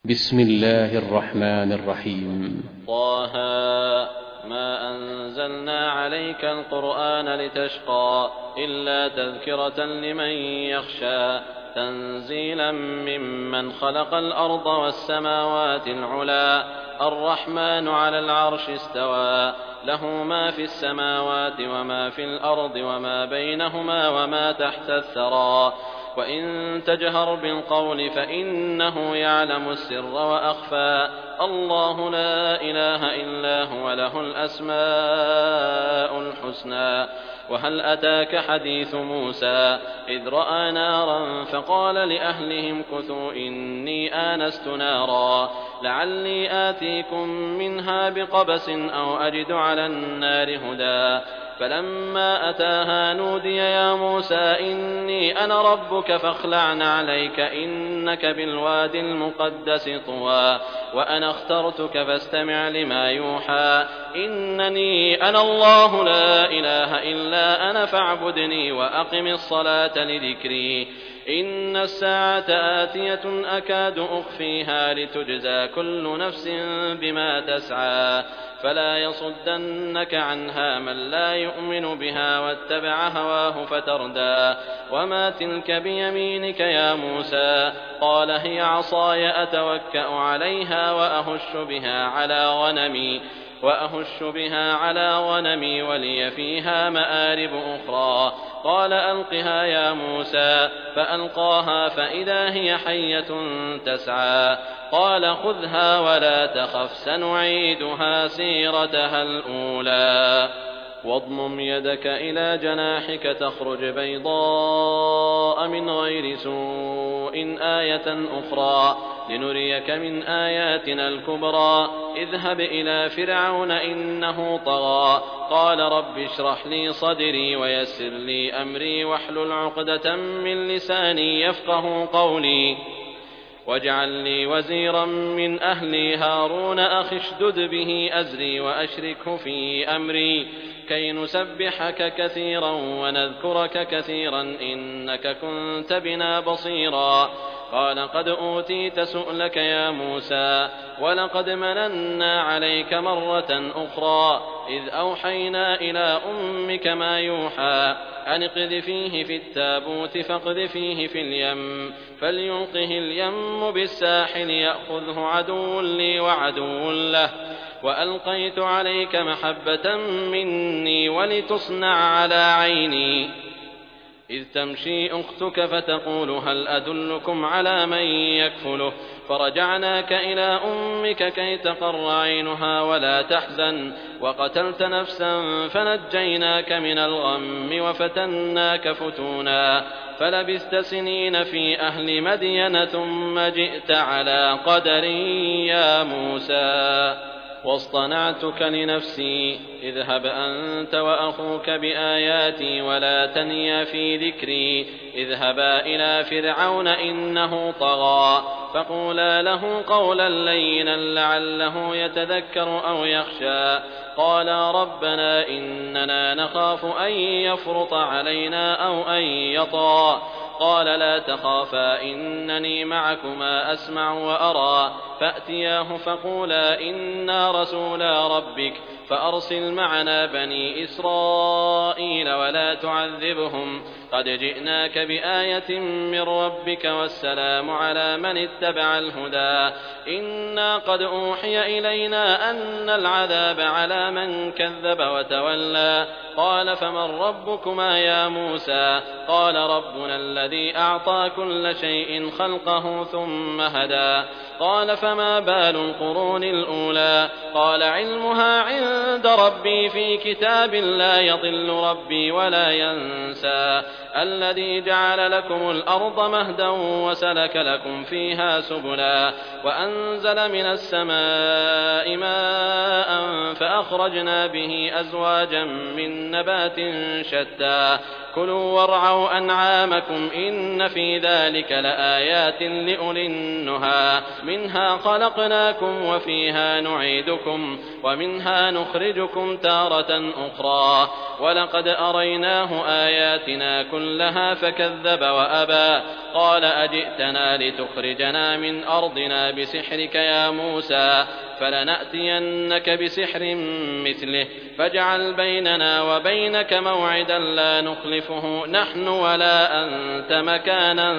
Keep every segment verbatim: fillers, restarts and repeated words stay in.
بسم الله الرحمن الرحيم. طه ما أنزلنا عليك القرآن لتشقى إلا تذكرة لمن يخشى تنزيلا ممن خلق الأرض والسماوات العلى الرحمن على العرش استوى له ما في السماوات وما في الأرض وما بينهما وما تحت الثرى وإن تجهر بالقول فإنه يعلم السر وأخفى الله لا إله إلا هو له الأسماء الحسنى. وهل أتاك حديث موسى إذ رأى نارا فقال لأهلهم كثوا إني آنست نارا لعلي آتيكم منها بقبس أو أجد على النار هدى فلما أتاها نودي يا موسى إني أنا ربك فاخلع نعليك إنك بالوادي المقدس طوى وأنا اخترتك فاستمع لما يوحى إنني أنا الله لا إله إلا أنا فاعبدني وأقم الصلاة لذكري إن الساعة آتية أكاد أخفيها لتجزى كل نفس بما تسعى فلا يصدنك عنها من لا يؤمن بها واتبع هواه فتردى وما تلك بيمينك يا موسى قال هي عصاي أتوكأ عليها وأهش بها على غنمي وأهش بها على غنمي ولي فيها مآرب أخرى قال ألقها يا موسى فألقاها فإذا هي حية تسعى قال خذها ولا تخف سنعيدها سيرتها الأولى واضمم يدك إلى جناحك تخرج بيضاء من غير سوء آية أخرى لنريك من آياتنا الكبرى اذهب إلى فرعون إنه طغى قال رب اشرح لي صدري ويسر لي أمري واحلل عقدة من لساني يفقه قولي واجعل لي وزيرا من أهلي هارون أخي اشدد به أزري وأشركه في أمري كي نسبحك كثيرا ونذكرك كثيرا إنك كنت بنا بصيرا قال قد أوتيت سؤلك يا موسى ولقد مننا عليك مرة أخرى إذ أوحينا إلى أمك ما يوحى أن اقذفيه في التابوت فاقذفيه في اليم فليلقه اليم بالساحل يأخذه عدو لي وعدو له وألقيت عليك محبة مني ولتصنع على عيني إذ تمشي أختك فتقول هل أدلكم على من يكفله فرجعناك إلى أمك كي تقر عينها ولا تحزن وقتلت نفسا فنجيناك من الغم وفتناك فتونا فلبثت سنين في أهل مدين ثم جئت على قدر يا موسى واصطنعتك لنفسي اذهب أنت وأخوك بآياتي ولا تنيا في ذكري اذهبا إلى فرعون إنه طغى فقولا له قولا لينا لعله يتذكر أو يخشى قالا ربنا إننا نخاف أن يفرط علينا أو أن يطغى قال لا تخافا إنني معكما أسمع وأرى فأتياه فقولا إنا رسولا ربك فأرسل معنا بني إسرائيل ولا تعذبهم قد جئناك بآية من ربك والسلام على من اتبع الهدى إنا قد أوحي إلينا أن العذاب على من كذب وتولى قال فمن ربكما يا موسى قال ربنا الذي أعطى كل شيء خلقه ثم هدى قال فما بال القرون الأولى قال علمها عند ربي في كتاب لا يضل ربي ولا ينسى الذي جعل لكم الأرض مهدا وسلك لكم فيها سبلا وأنزل من السماء ماء فأخرجنا به أزواجا من نبات شتى كلوا وارعوا أنعامكم إن في ذلك لآيات لأولي النهى منها خلقناكم وفيها نعيدكم ومنها نخرجكم تارة أخرى ولقد أريناه آياتنا كلها فكذب وأبى قال أجئتنا لتخرجنا من أرضنا بسحرك يا موسى فلنأتينك بسحر مثله فاجعل بيننا وبينك موعدا لا نخلفه نحن ولا أنت مكانا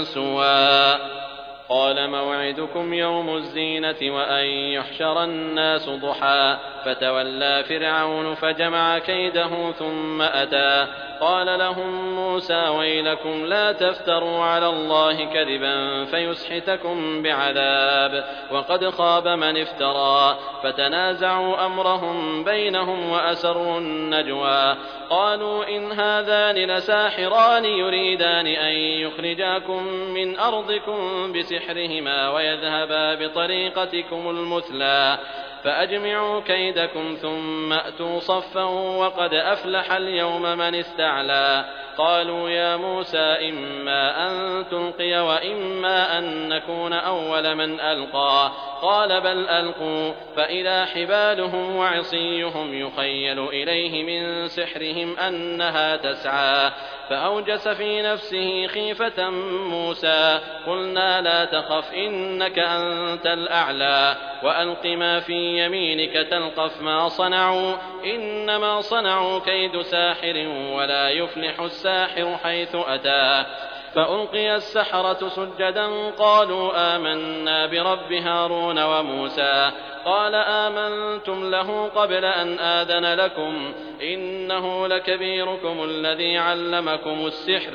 سوى قال موعدكم يوم الزينة وأن يحشر الناس ضحى فتولى فرعون فجمع كيده ثم أتى قال لهم موسى ويلكم لا تفتروا على الله كذبا فيسحتكم بعذاب وقد خاب من افترى فتنازعوا أمرهم بينهم وأسروا النجوى قالوا إن هذان لساحران يريدان أن يخرجاكم من أرضكم بسحرهما ويذهبا بطريقتكم المثلى فأجمعوا كيدكم ثم أتوا صفا وقد أفلح اليوم من استعلى قالوا يا موسى إما أن تلقي وإما أن نكون أول من ألقى قال بل ألقوا فإذا حبالهم وعصيهم يخيل إليه من سحرهم أنها تسعى فأوجس في نفسه خيفة موسى قلنا لا تخف إنك أنت الأعلى وألق ما في يمينك تلقف ما صنعوا إنما صنعوا كيد ساحر ولا يفلح الساحر حيث أتى فألقي السحرة سجدا قالوا آمنا برب هارون وموسى قال آمنتم له قبل أن آذن لكم إنه لكبيركم الذي علمكم السحر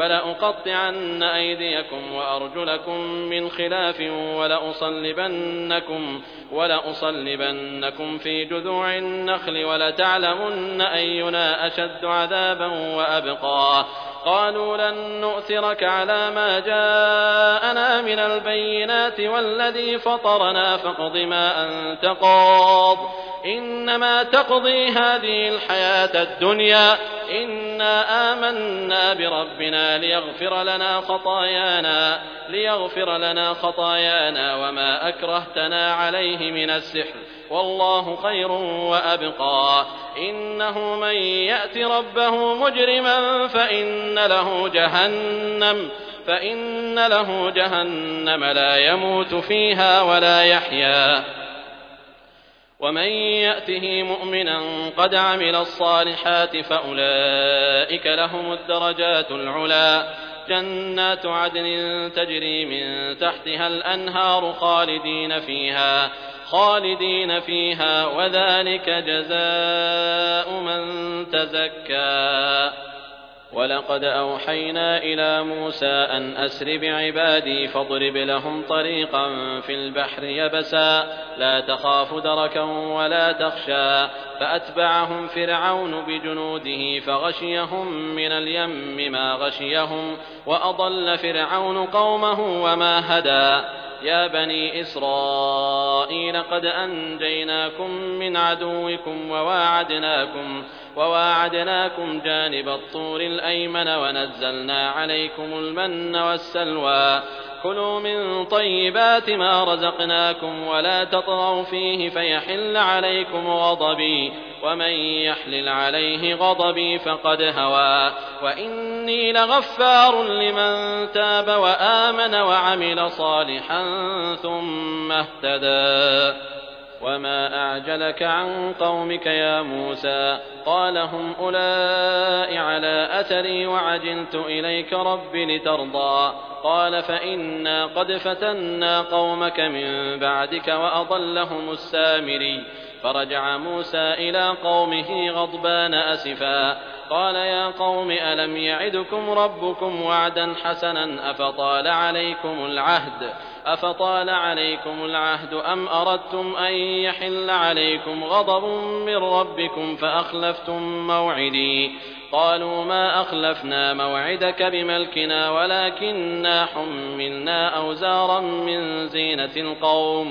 فلأقطعن أيديكم وأرجلكم من خلاف ولأصلبنكم, ولأصلبنكم في جذوع النخل ولتعلمن أينا أشد عذابا وأبقى قالوا لن نؤثرك على ما جاءنا من البينات والذي فطرنا فاقض ما أنت قاض إنما تقضي هذه الحياة الدنيا إنا آمنا بربنا ليغفر لنا خطايانا ليغفر لنا خطايانا وما أكرهتنا عليه من السحر والله خير وأبقى إنه من يأت ربه مجرما فإن له جهنم فإن له جهنم لا يموت فيها ولا يحيا ومن يأته مؤمنا قد عمل الصالحات فأولئك لهم الدرجات العلى جنات عدن تجري من تحتها الأنهار خالدين فيها خالدين فيها وذلك جزاء من تزكى ولقد أوحينا إلى موسى أن أسر بعبادي فاضرب لهم طريقا في البحر يبسا لا تخاف دركا ولا تخشى فأتبعهم فرعون بجنوده فغشيهم من اليم ما غشيهم وأضل فرعون قومه وما هدى يا بني إسرائيل قد أنجيناكم من عدوكم وواعدناكم وواعدناكم جانب الطور الأيمن ونزلنا عليكم المن والسلوى كلوا من طيبات ما رزقناكم ولا تطغوا فيه فيحل عليكم غضبي ومن يحلل عليه غضبي فقد هوى وإني لغفار لمن تاب وآمن وعمل صالحا ثم اهتدى وما أعجلك عن قومك يا موسى قال هم أولئك على أثري وعجلت إليك رب لترضى قال فإنا قد فتنا قومك من بعدك وأضلهم السامري فرجع موسى إلى قومه غضبان أسفا قال يا قوم ألم يعدكم ربكم وعدا حسنا أفطال عليكم العهد أفطال عليكم العهد أم أردتم أن يحل عليكم غضب من ربكم فأخلفتم موعدي قالوا ما أخلفنا موعدك بملكنا ولكننا حملنا أوزارا من زينة القوم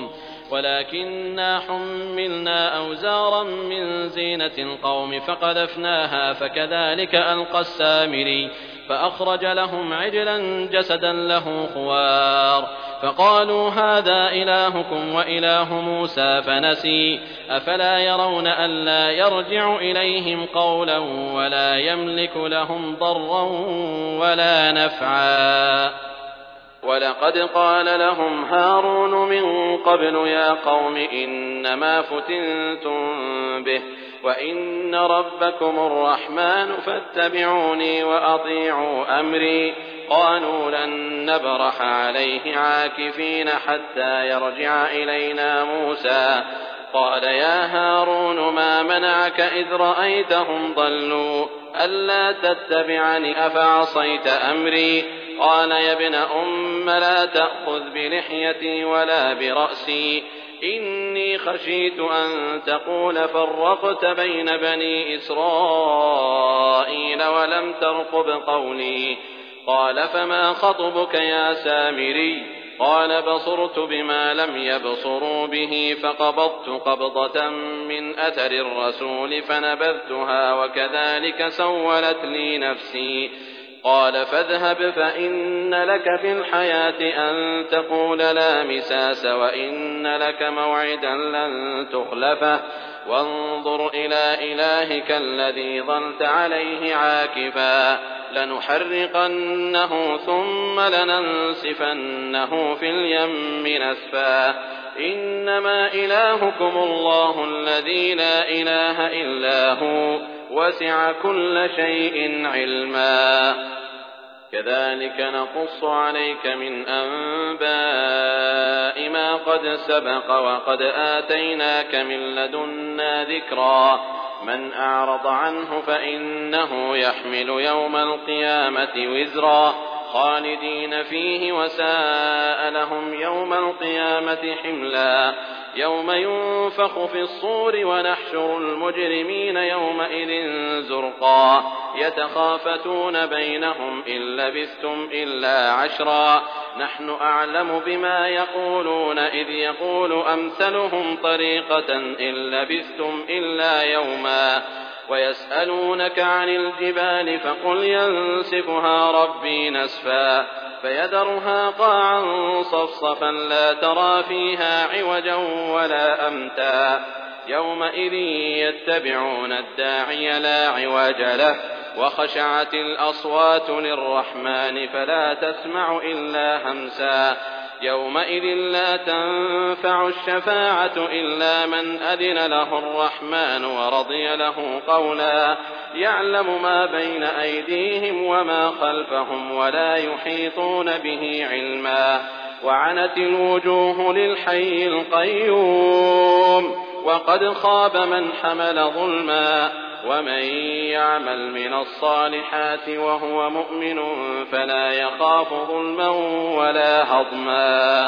ولكننا حملنا أوزارا من زينة القوم فقذفناها فكذلك ألقى السامري فأخرج لهم عجلا جسدا له خوار فقالوا هذا إلهكم وإله موسى فنسي أفلا يرون ألا يرجع إليهم قولا ولا يملك لهم ضرا ولا نفعا ولقد قال لهم هارون من قبل يا قوم إنما فتنتم به وإن ربكم الرحمن فاتبعوني وأطيعوا أمري قالوا لن نبرح عليه عاكفين حتى يرجع إلينا موسى قال يا هارون ما منعك إذ رأيتهم ضلوا ألا تتبعني أفعصيت أمري قال يا ابن أم لا تأخذ بلحيتي ولا برأسي إني خشيت أن تقول فرقت بين بني إسرائيل ولم ترقب قولي قال فما خطبك يا سامري قال بصرت بما لم يبصروا به فقبضت قبضة من أثر الرسول فنبذتها وكذلك سولت لي نفسي قال فاذهب فإن لك في الحياة أن تقول لا مساس وإن لك موعدا لن تخلفه وانظر إلى إلهك الذي ظلت عليه عاكفا لنحرقنه ثم لننسفنه في اليم نسفا إنما إلهكم الله الذي لا إله إلا هو وسع كل شيء علما كذلك نقص عليك من أنباء ما قد سبق وقد آتيناك من لدنا ذكرا من أعرض عنه فإنه يحمل يوم القيامة وزرا خالدين فيه وساء لهم يوم القيامة حملا يوم ينفخ في الصور ونحشر المجرمين يومئذ زرقا يتخافتون بينهم إن لبثتم إلا عشرا نحن أعلم بما يقولون إذ يقول أمثلهم طريقة إن لبثتم إلا يوما ويسألونك عن الجبال فقل ينسفها ربي نسفا فيذرها قاعا صفصفا لا ترى فيها عوجا ولا أمتا يومئذ يتبعون الداعي لا عوج له وخشعت الأصوات للرحمن فلا تسمع إلا همسا يومئذ لا تنفع الشفاعة إلا من أذن له الرحمن ورضي له قولا يعلم ما بين أيديهم وما خلفهم ولا يحيطون به علما وعنت الوجوه للحي القيوم وقد خاب من حمل ظلما ومن يعمل من الصالحات وهو مؤمن فلا يخاف ظلما ولا هضما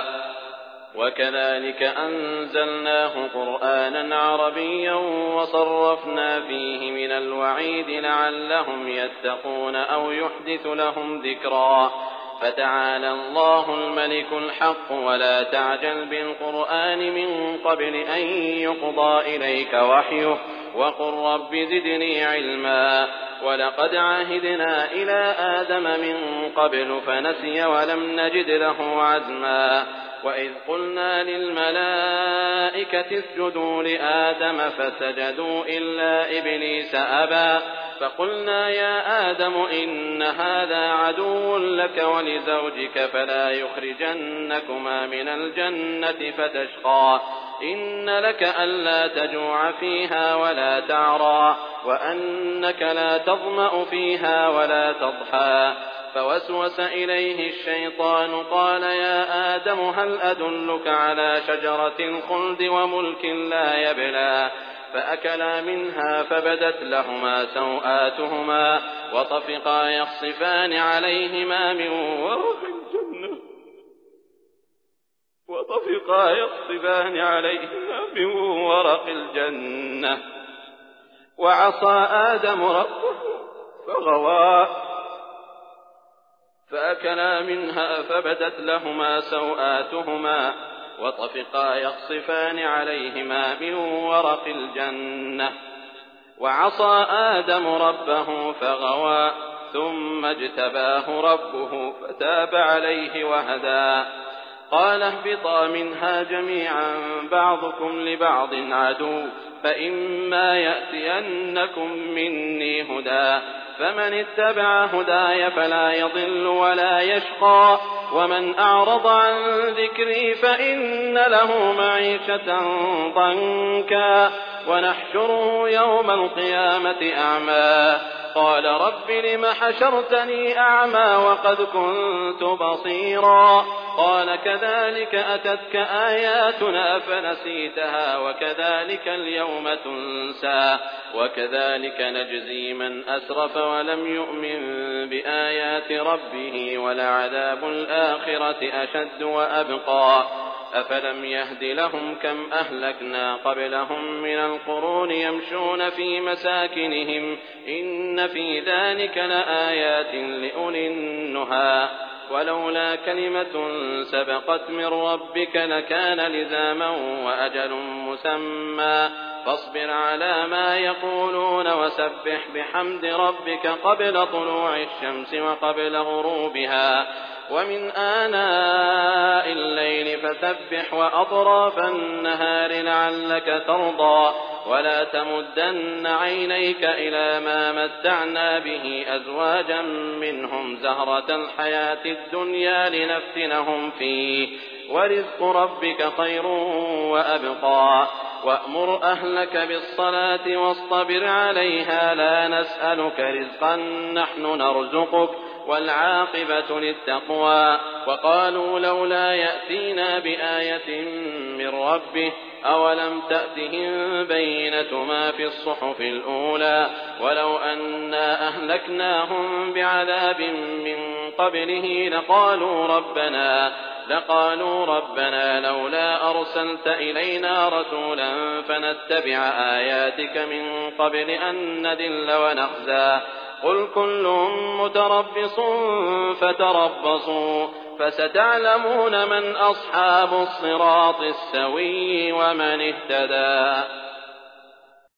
وكذلك أنزلناه قرآنا عربيا وصرفنا فيه من الوعيد لعلهم يتقون أو يحدث لهم ذكرا فتعالى الله الملك الحق ولا تعجل بالقرآن من قبل أن يقضى إليك وحيه وقل رب زدني علما ولقد عهدنا إلى آدم من قبل فنسي ولم نجد له عزما وإذ قلنا للملائكة اسجدوا لآدم فسجدوا إلا إبليس أبى فقلنا يا آدم إن هذا عدو لك ولزوجك فلا يخرجنكما من الجنة فتشقى إن لك ألا تجوع فيها ولا تعرى وأنك لا تظمأ فيها ولا تضحى فوسوس إليه الشيطان قال يا آدم هل أدلك على شجرة الخلد وملك لا يبلى فأكلا منها فبدت لهما سوآتهما وطفقا يخصفان عليهما من ورق الجنة وطفقا يخصفان عليهما من ورق الجنة وعصى آدم ربه فغوى فأكلا منها فبدت لهما سوآتهما وطفقا يخصفان عليهما من ورق الجنة. وعصى آدم ربه فغوى ثم اجتباه ربه فتاب عليه وهدى. قال اهبطا منها جميعا بعضكم لبعض عدو فإما يأتينكم مني هدى فمن اتبع هداي فلا يضل ولا يشقى ومن أعرض عن ذكري فإن له معيشة ضنكا ونحشره يوم القيامة أعمى قال رب لم حشرتني أعمى وقد كنت بصيرا قال كذلك أتتك آياتنا فنسيتها وكذلك اليوم تنسى وكذلك نجزي من أسرف ولم يؤمن بآيات ربه ولعذاب الآخرة أشد وأبقى أفلم يهد لهم كم أهلكنا قبلهم من القرون يمشون في مساكنهم إن في ذلك لآيات لأولي النهى ولولا كلمة سبقت من ربك لكان لزاما وأجل مسمى فاصبر على ما يقولون وسبح بحمد ربك قبل طلوع الشمس وقبل غروبها ومن آناء الليل فسبح وأطراف النهار لعلك ترضى ولا تمدن عينيك إلى ما متعنا به أزواجا منهم زهرة الحياة الدنيا لنفتنهم فيه ورزق ربك خير وأبقى وأمر أهلك بالصلاة واصطبر عليها لا نسألك رزقا نحن نرزقك والعاقبة للتقوى وقالوا لولا يأتينا بآية من ربه أولم تأتهم بينة ما في الصحف الأولى ولو أنا أهلكناهم بعذاب من قبله لقالوا ربنا لقالوا ربنا لولا أرسلت إلينا رسولا فنتبع آياتك من قبل أن نذل ونخزى قل كل متربص فتربصوا فستعلمون من أصحاب الصراط السوي ومن اهتدى.